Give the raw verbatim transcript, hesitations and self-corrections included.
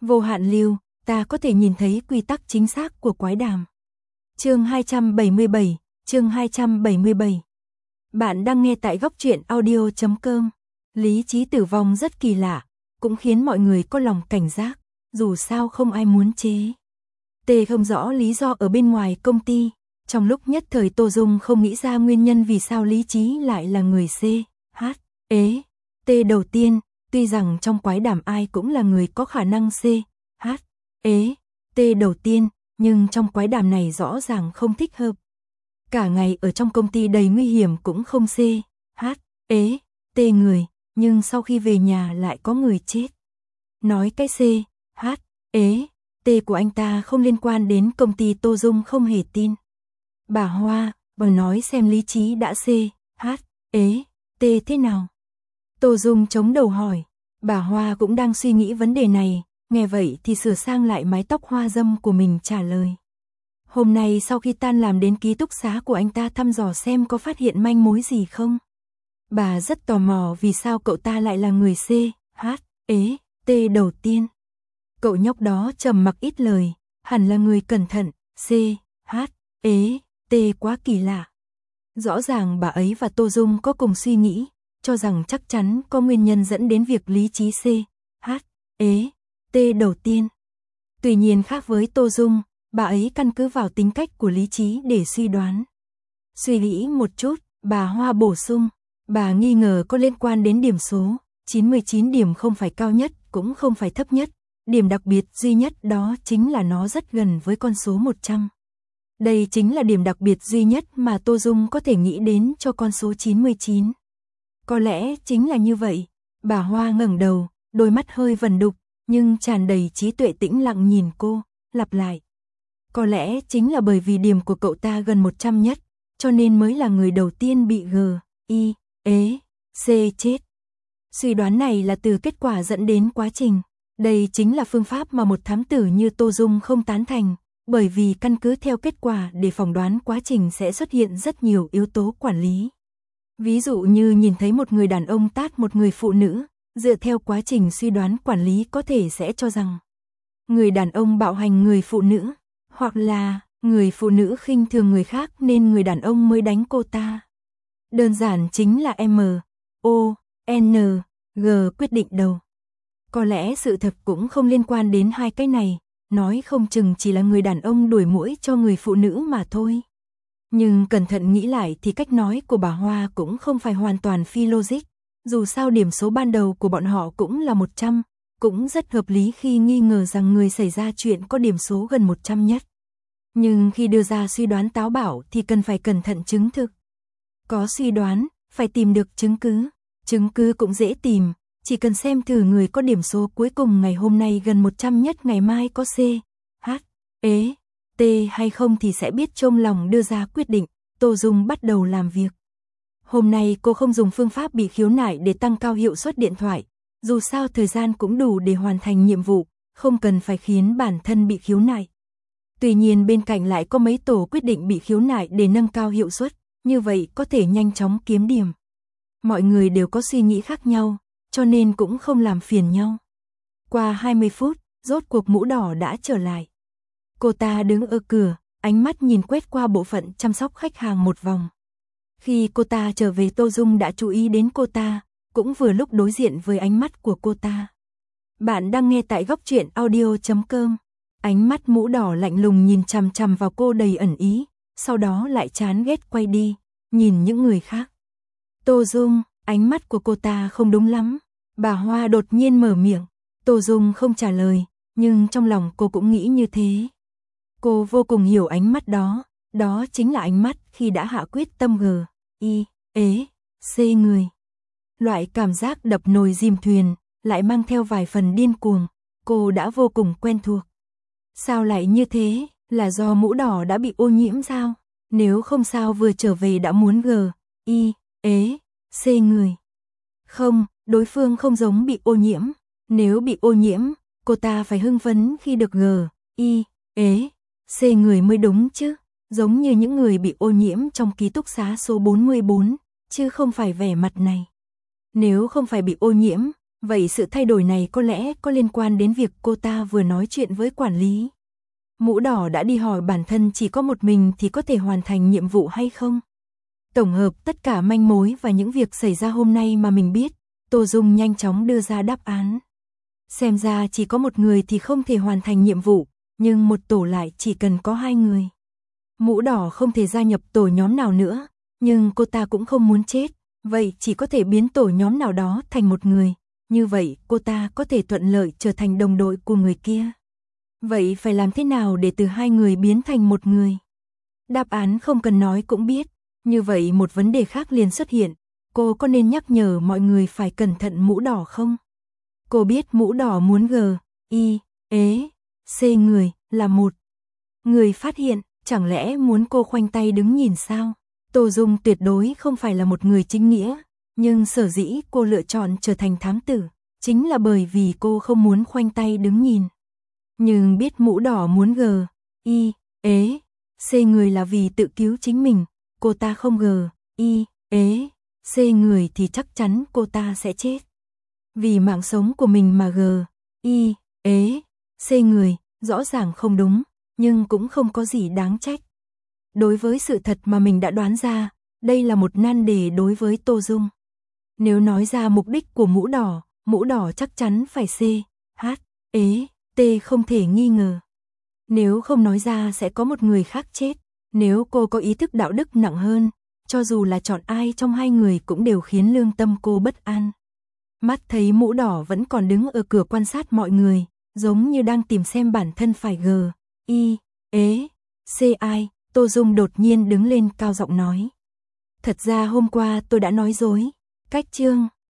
Vô hạn lưu, ta có thể nhìn thấy quy tắc chính xác của quái đàm. Chương hai trăm bảy mươi bảy, chương hai trăm bảy mươi bảy. Bạn đang nghe tại góc truyện audio chấm com. Lý trí tử vong rất kỳ lạ, cũng khiến mọi người có lòng cảnh giác, dù sao không ai muốn chế. Tê không rõ lý do ở bên ngoài công ty, trong lúc nhất thời Tô Dung không nghĩ ra nguyên nhân vì sao Lý Trí lại là người C, H, ế. Tê đầu tiên, tuy rằng trong quái đàm ai cũng là người có khả năng C, H, ế. Tê đầu tiên, nhưng trong quái đàm này rõ ràng không thích hợp. Cả ngày ở trong công ty đầy nguy hiểm cũng không C, H, ế. Tê người, nhưng sau khi về nhà lại có người chết. Nói cái C, H, ế. Tê của anh ta không liên quan đến công ty. Tô Dung không hề tin. Bà Hoa, bà nói xem Lý Trí đã C, H, ế. Tê thế nào? Tô Dung chống đầu hỏi. Bà Hoa cũng đang suy nghĩ vấn đề này, nghe vậy thì sửa sang lại mái tóc hoa dâm của mình trả lời. Hôm nay sau khi tan làm đến ký túc xá của anh ta thăm dò xem có phát hiện manh mối gì không. Bà rất tò mò vì sao cậu ta lại là người C, H, ế. Tê đầu tiên. Cậu nhóc đó trầm mặc ít lời, hẳn là người cẩn thận, C, H, ế. Tê quá kỳ lạ. Rõ ràng bà ấy và Tô Dung có cùng suy nghĩ, cho rằng chắc chắn có nguyên nhân dẫn đến việc Lý Trí C, H, ế. Tê đầu tiên. Tuy nhiên khác với Tô Dung, bà ấy căn cứ vào tính cách của Lý Trí để suy đoán. Suy nghĩ một chút, bà Hoa bổ sung, bà nghi ngờ có liên quan đến điểm số, chín mươi chín điểm không phải cao nhất, cũng không phải thấp nhất. Điểm đặc biệt duy nhất đó chính là nó rất gần với con số một trăm. Đây chính là điểm đặc biệt duy nhất mà Tô Dung có thể nghĩ đến cho con số chín mươi chín. Có lẽ chính là như vậy. Bà Hoa ngẩng đầu, đôi mắt hơi vẩn đục, nhưng tràn đầy trí tuệ tĩnh lặng nhìn cô, lặp lại. Có lẽ chính là bởi vì điểm của cậu ta gần một trăm nhất, cho nên mới là người đầu tiên bị G, I, ế, C chết. Suy đoán này là từ kết quả dẫn đến quá trình. Đây chính là phương pháp mà một thám tử như Tô Dung không tán thành, bởi vì căn cứ theo kết quả để phỏng đoán quá trình sẽ xuất hiện rất nhiều yếu tố quản lý. Ví dụ như nhìn thấy một người đàn ông tát một người phụ nữ, dựa theo quá trình suy đoán quản lý có thể sẽ cho rằng người đàn ông bạo hành người phụ nữ, hoặc là người phụ nữ khinh thường người khác nên người đàn ông mới đánh cô ta. Đơn giản chính là M, O, N, G quyết định đầu. Có lẽ sự thật cũng không liên quan đến hai cái này, nói không chừng chỉ là người đàn ông đuổi muỗi cho người phụ nữ mà thôi. Nhưng cẩn thận nghĩ lại thì cách nói của bà Hoa cũng không phải hoàn toàn phi logic, dù sao điểm số ban đầu của bọn họ cũng là một trăm, cũng rất hợp lý khi nghi ngờ rằng người xảy ra chuyện có điểm số gần một trăm nhất. Nhưng khi đưa ra suy đoán táo bạo thì cần phải cẩn thận chứng thực. Có suy đoán, phải tìm được chứng cứ, chứng cứ cũng dễ tìm. Chỉ cần xem thử người có điểm số cuối cùng ngày hôm nay gần một trăm nhất ngày mai có C, H, ế, T hay không thì sẽ biết trong lòng đưa ra quyết định. Tô Dung bắt đầu làm việc. Hôm nay cô không dùng phương pháp bị khiếu nại để tăng cao hiệu suất điện thoại. Dù sao thời gian cũng đủ để hoàn thành nhiệm vụ, không cần phải khiến bản thân bị khiếu nại. Tuy nhiên bên cạnh lại có mấy tổ quyết định bị khiếu nại để nâng cao hiệu suất, như vậy có thể nhanh chóng kiếm điểm. Mọi người đều có suy nghĩ khác nhau, cho nên cũng không làm phiền nhau. Qua hai mươi phút, rốt cuộc Mũ Đỏ đã trở lại. Cô ta đứng ở cửa, ánh mắt nhìn quét qua bộ phận chăm sóc khách hàng một vòng. Khi cô ta trở về Tô Dung đã chú ý đến cô ta, cũng vừa lúc đối diện với ánh mắt của cô ta. Bạn đang nghe tại góc truyện audio chấm com. Ánh mắt Mũ Đỏ lạnh lùng nhìn chằm chằm vào cô đầy ẩn ý, sau đó lại chán ghét quay đi, nhìn những người khác. Tô Dung, ánh mắt của cô ta không đúng lắm. Bà Hoa đột nhiên mở miệng. Tô Dung không trả lời, nhưng trong lòng cô cũng nghĩ như thế. Cô vô cùng hiểu ánh mắt đó, đó chính là ánh mắt khi đã hạ quyết tâm G, I, ế, C người. Loại cảm giác đập nồi dìm thuyền, lại mang theo vài phần điên cuồng, cô đã vô cùng quen thuộc. Sao lại như thế, là do Mũ Đỏ đã bị ô nhiễm sao? Nếu không sao vừa trở về đã muốn G, I, ế, C người. Không, đối phương không giống bị ô nhiễm. Nếu bị ô nhiễm, cô ta phải hưng phấn khi được G, I, ế, C người mới đúng chứ. Giống như những người bị ô nhiễm trong ký túc xá số bốn mươi bốn, chứ không phải vẻ mặt này. Nếu không phải bị ô nhiễm, Vậy sự thay đổi này có lẽ có liên quan đến việc cô ta vừa nói chuyện với quản lý. Mũ đỏ đã đi hỏi bản thân chỉ có một mình thì có thể hoàn thành nhiệm vụ hay không? Tổng hợp tất cả manh mối và những việc xảy ra hôm nay mà mình biết, Tô Dung nhanh chóng đưa ra đáp án. Xem ra chỉ có một người thì không thể hoàn thành nhiệm vụ, nhưng một tổ lại chỉ cần có hai người. Mũ đỏ không thể gia nhập tổ nhóm nào nữa, nhưng cô ta cũng không muốn chết, vậy chỉ có thể biến tổ nhóm nào đó thành một người, như vậy cô ta có thể thuận lợi trở thành đồng đội của người kia. Vậy phải làm thế nào để từ hai người biến thành một người? Đáp án không cần nói cũng biết, như vậy một vấn đề khác liền xuất hiện, cô có nên nhắc nhở mọi người phải cẩn thận mũ đỏ không? Cô biết mũ đỏ muốn G, I, ế, C người, là một người phát hiện, chẳng lẽ muốn cô khoanh tay đứng nhìn sao? Tô Dung tuyệt đối không phải là một người chính nghĩa, nhưng sở dĩ cô lựa chọn trở thành thám tử, chính là bởi vì cô không muốn khoanh tay đứng nhìn. Nhưng biết mũ đỏ muốn G, I, ế, C người là vì tự cứu chính mình, cô ta không G, I, ế, C người thì chắc chắn cô ta sẽ chết. Vì mạng sống của mình mà G, I, ế, C người, rõ ràng không đúng, nhưng cũng không có gì đáng trách. Đối với sự thật mà mình đã đoán ra, đây là một nan đề đối với Tô Dung. Nếu nói ra mục đích của mũ đỏ, mũ đỏ chắc chắn phải C, H, ế, T không thể nghi ngờ. Nếu không nói ra sẽ có một người khác chết. Nếu cô có ý thức đạo đức nặng hơn, cho dù là chọn ai trong hai người cũng đều khiến lương tâm cô bất an. Mắt thấy mũ đỏ vẫn còn đứng ở cửa quan sát mọi người, giống như đang tìm xem bản thân phải G, I, ế, C ai, Tô Dung đột nhiên đứng lên cao giọng nói. Thật ra hôm qua tôi đã nói dối, cách chương